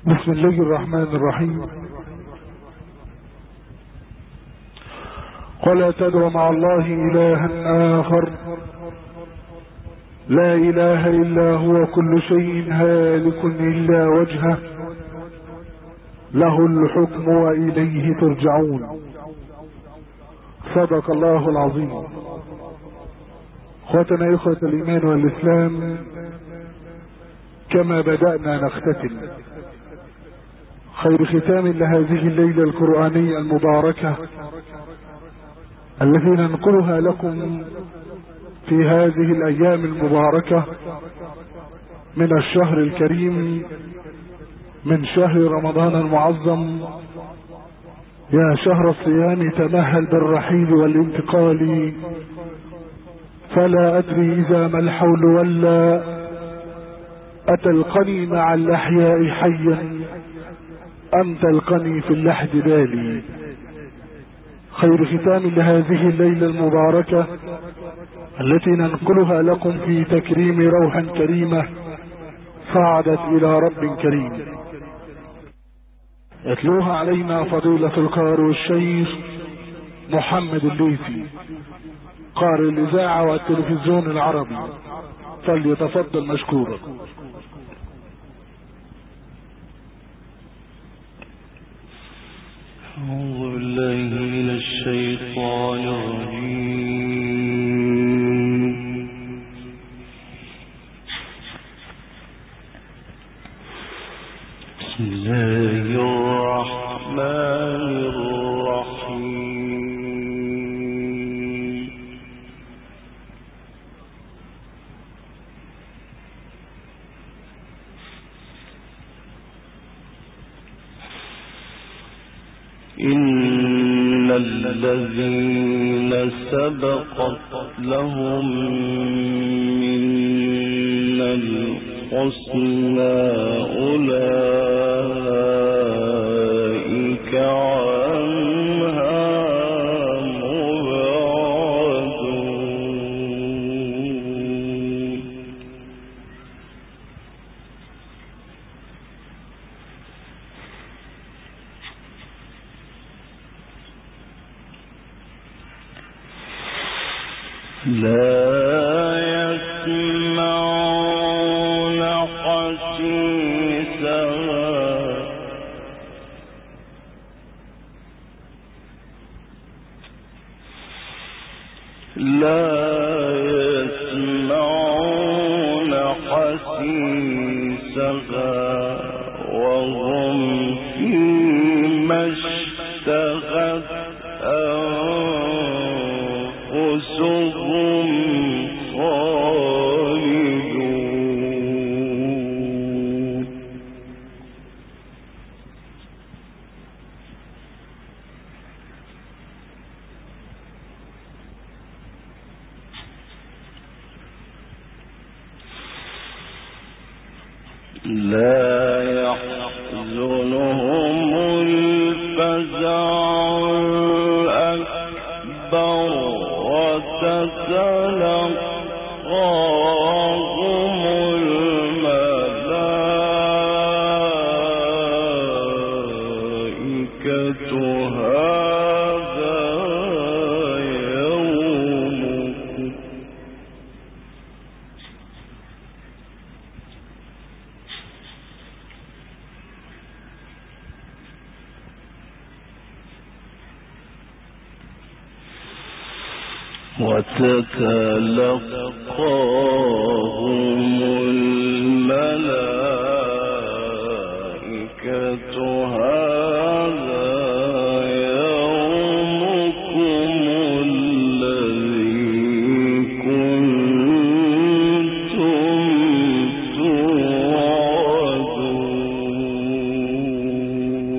بسم الله الرحمن الرحيم. ولا تدع مع الله إلها آخر لا إله إلا هو، كل شيء هالك إلا وجهه، له الحكم وإليه ترجعون. صدق الله العظيم. اخوتنا إخوة الإيمان والإسلام، كما بدأنا نختتم، خير ختام لهذه الليلة القرآنية المباركة التي ننقلها لكم في هذه الأيام المباركة من الشهر الكريم، من شهر رمضان المعظم. يا شهر الصيام تمهل بالرحيل والانتقال، فلا أدري إذا ما الحول ولا أتلقني مع الأحياء حيا أم تلقني في اللحد بالي. خير ختام لهذه الليلة المباركة التي ننقلها لكم في تكريم روح كريمة صعدت إلى رب كريم، يتلوها علينا فضيلة القارئ الشيخ محمد الليثي، قارئ الإذاعة والتلفزيون العربي، فليتفضل مشكورا. أعوذ بالله من الشيطان الرجيم. بسم الله الرحمن الرحيم. إن الذين سبقت لهم منا الحسنى أولئك عنها مبعدون. لا يسمعون حسيسها وهم فيما اشتهت أنفسهم خالدون. لا يحزنهم الفزع الأكبر وتتلقاهم الملائكة هذا يومكم. وتتلقاهم الملائكة هذا يومكم الذي كنتم توعدون.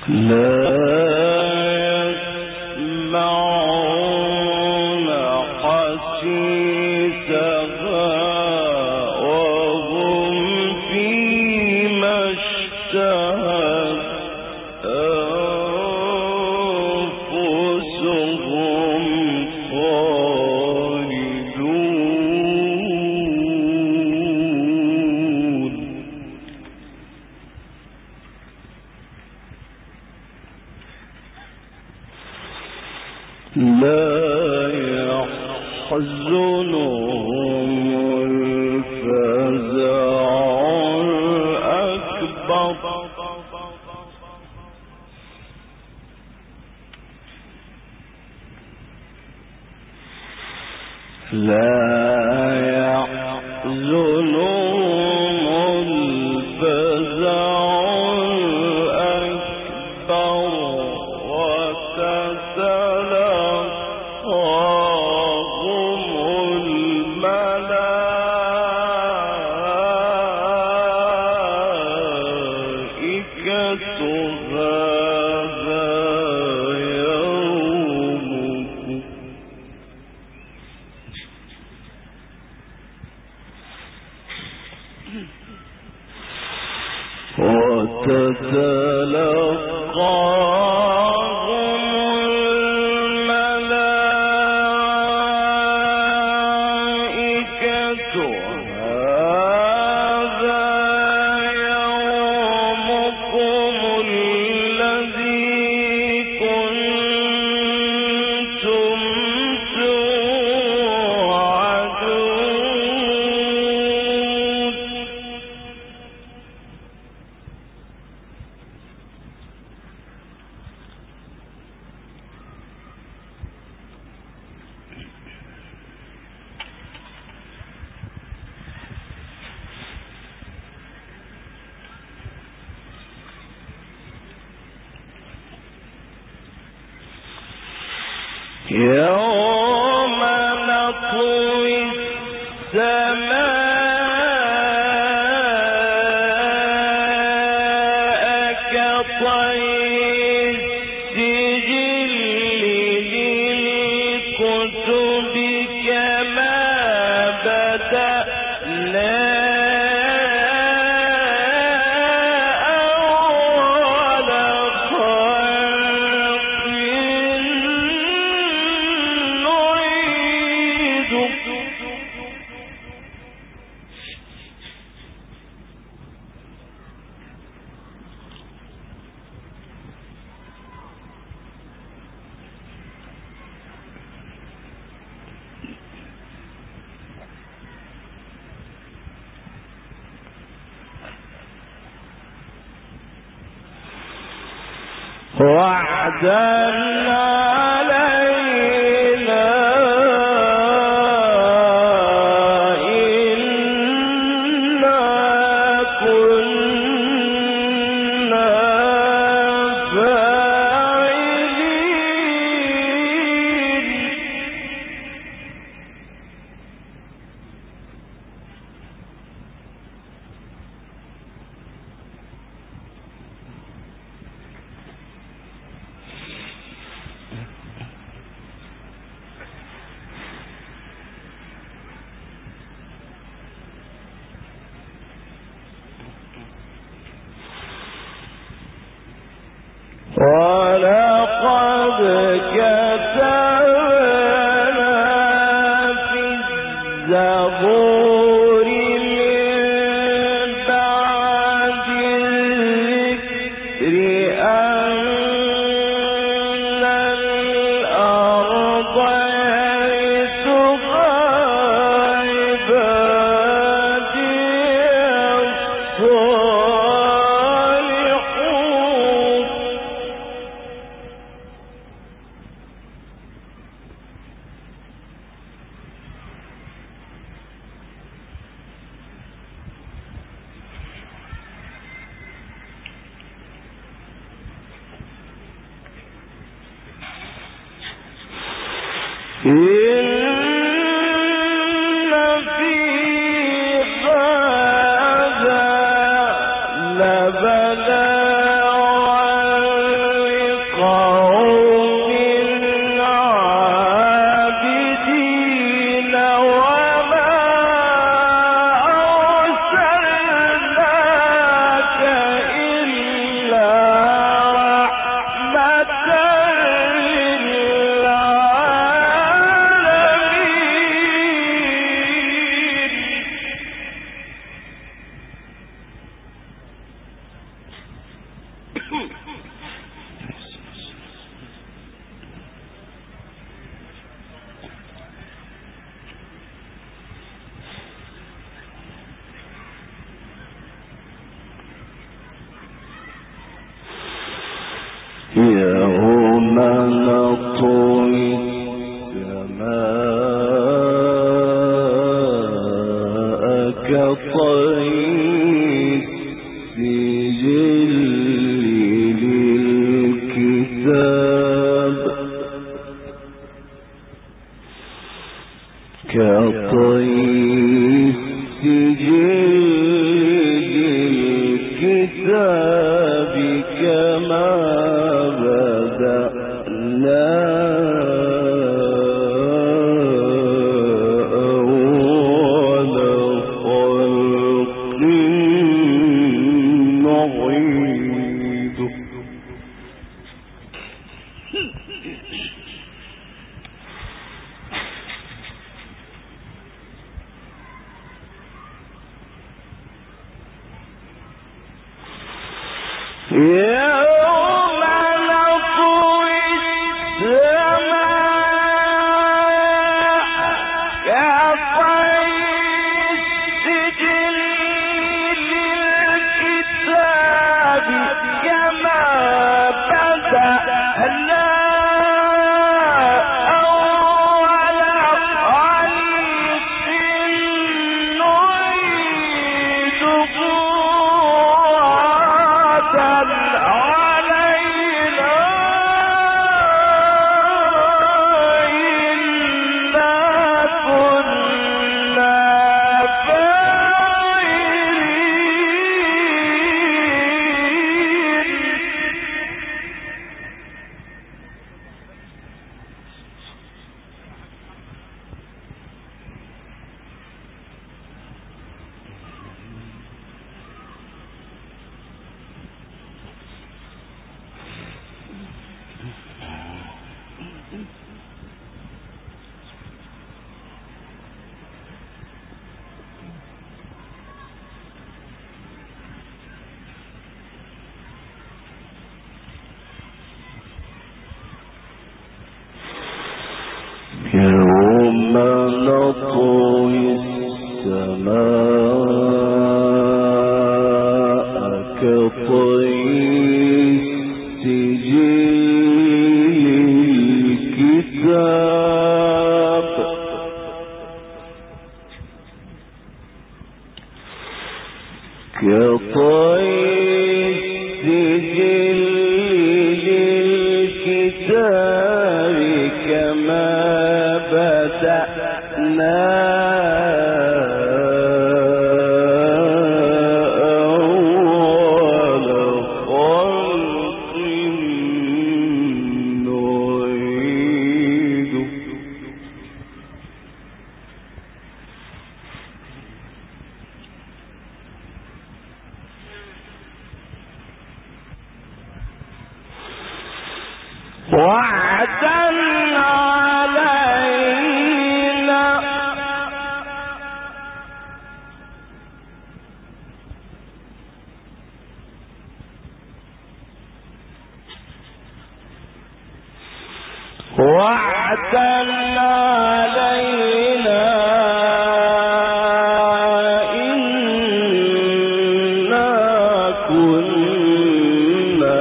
يوم نطوي السماء كطي السجل للكتب كما بدأنا وعدا علينا إنا كنا فاعلين. ولقد كتبنا في الزبور من بعد الذكر أن الأرض يرثها عبادي الصالحون. إن في هذا لبلاغا يوم نطوي السماء كطي السجل للكتاب كطي السجل للكتاب كما يوم نطوي السماء كطي السجل للكتاب كطي السجل للكتاب كما بدأنا أول خلق نعيده وعدا علينا وعدا علينا إنا كنا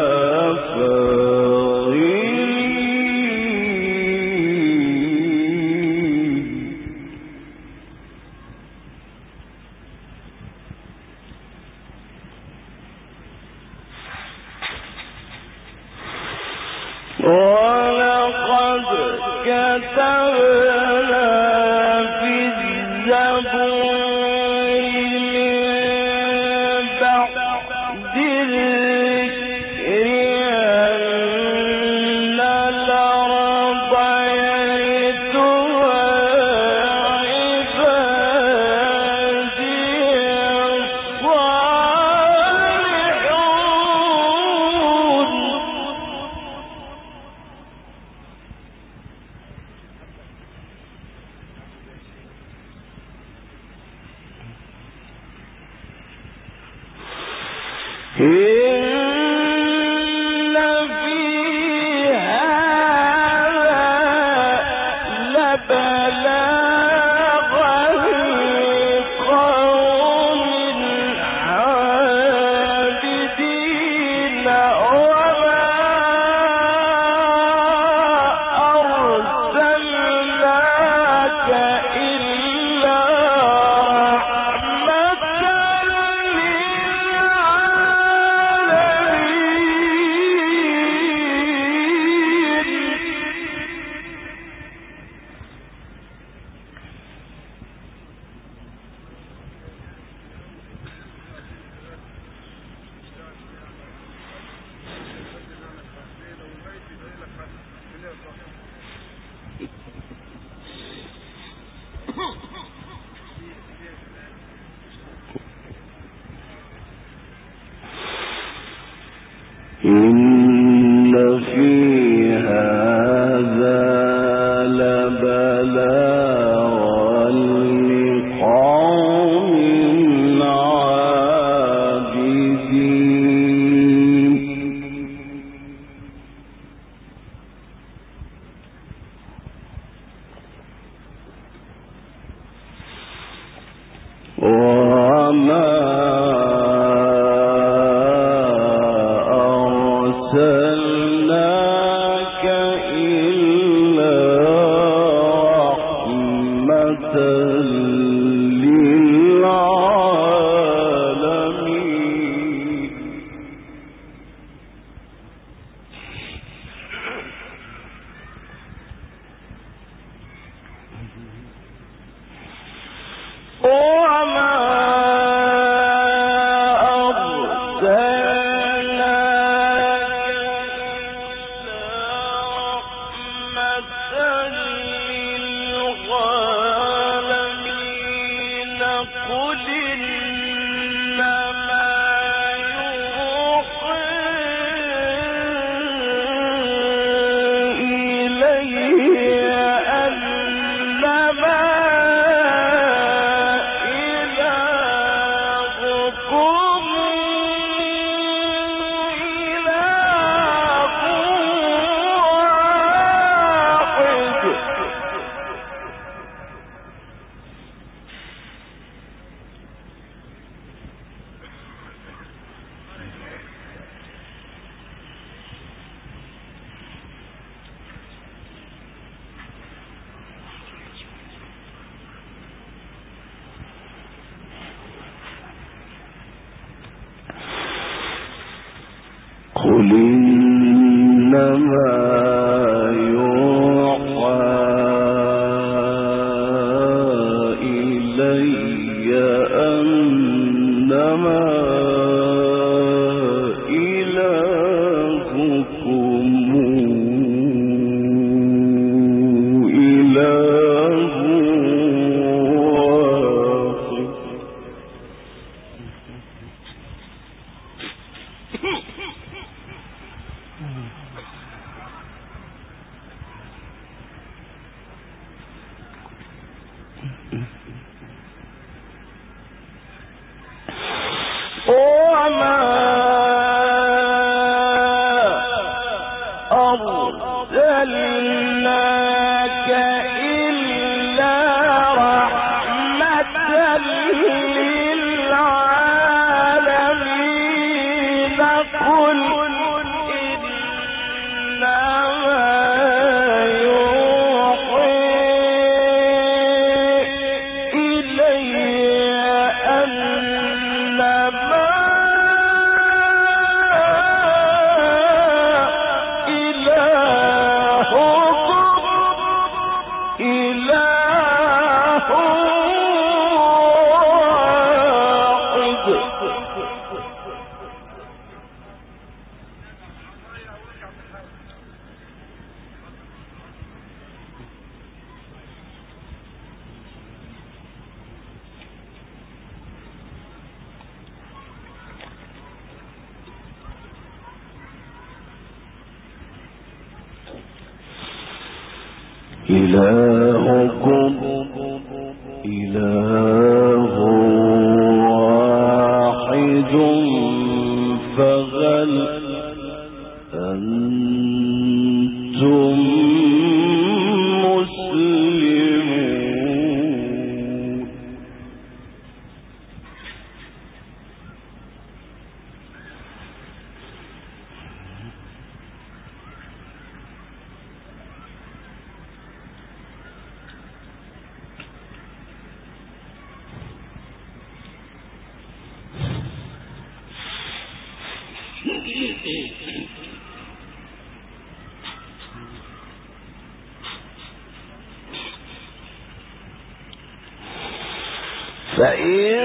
ولقد كتبنا في الزبور من بعد الذكر أن الأرض يرثها عبادي الصالحون قل إنما يوحى إلي أنما إلهكم إله واحد. أرسلناك إلا رحمة للعالمين قل إنما يوحى إلي أنما إلهكم إله واحد فهل أنتم مسلمون. فإن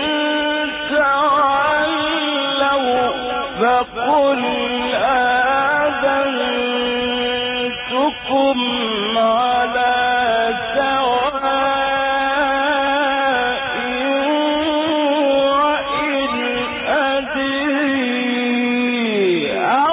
تولوا فقل آذنتكم على سواء وإن أدري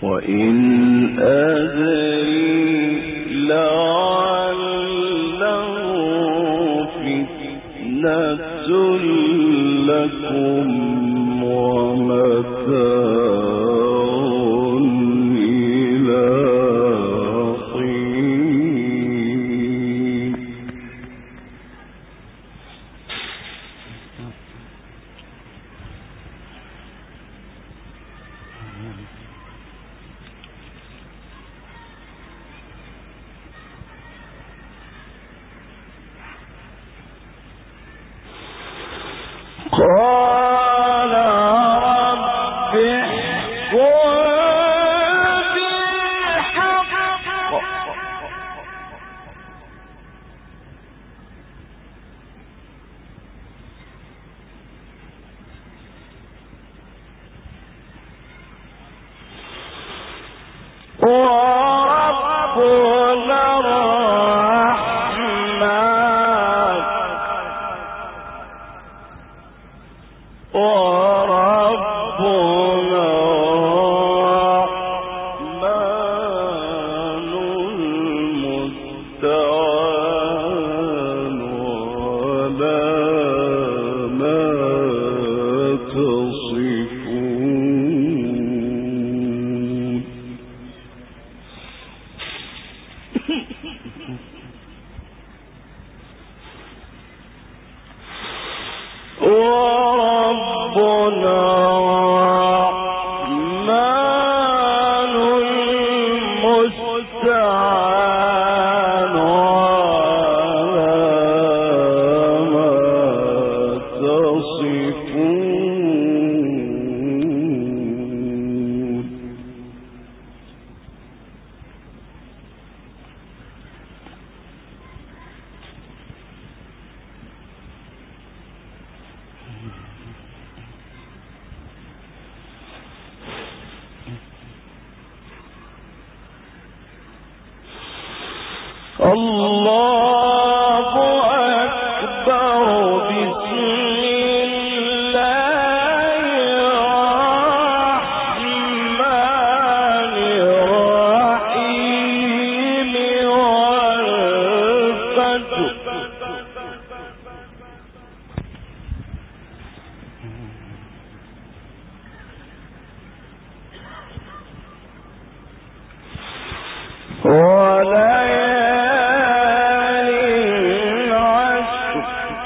وإن أدري لعله فتنة لكم ومتاع إلى حين. قال رب احكم بالحق وربنا الرحمن وربنا الرحمن المستعان على ما تصفون. وربنا الرحمن المستعان على ما تصفون. الله أكبر. بسم الله الرحمن الرحيم والفجر وليالي عشر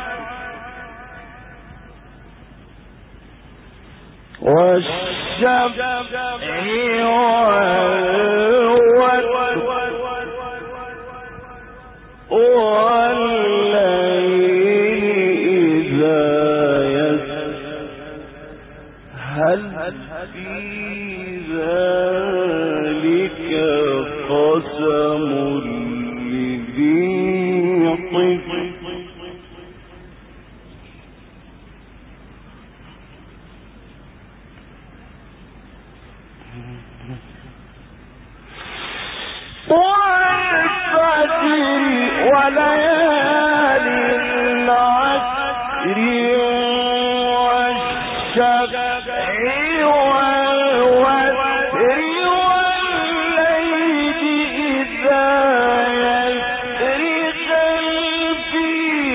والشفع والوتر والليل إذا يسر هل في ذلك قسم لذي حجر. والفجر وليال العشر والشفع والوتر والليل إذا يسر هل في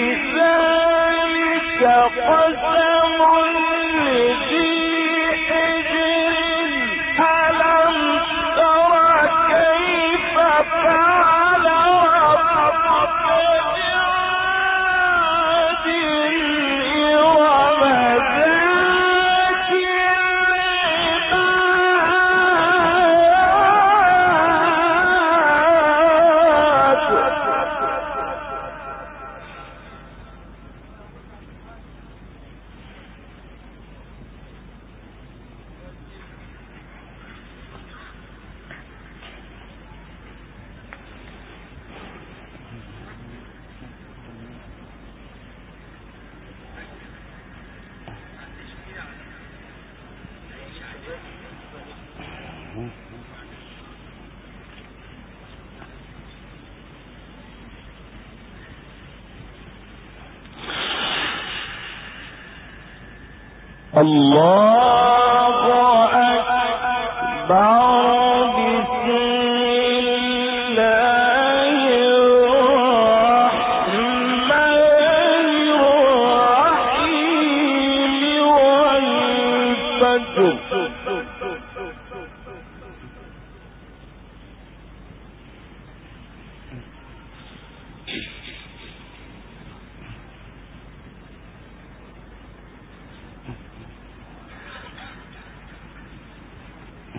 ذلك قسم لذي حجر. ألم تر كيف فعل ربك بعاد إرم ذات الله أكبر.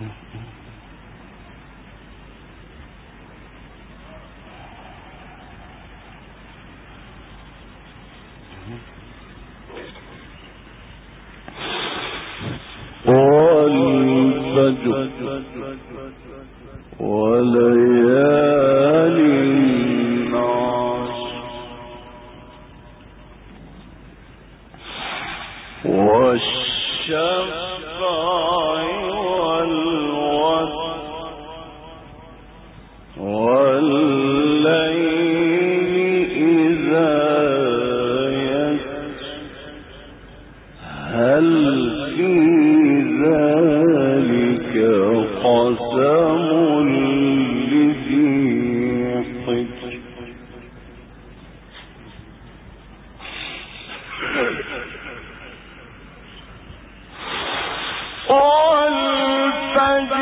والفجر وليال عشر والشفع والوتر والليل إذا يسر هل في ذلك قسم لذي حجر والفجر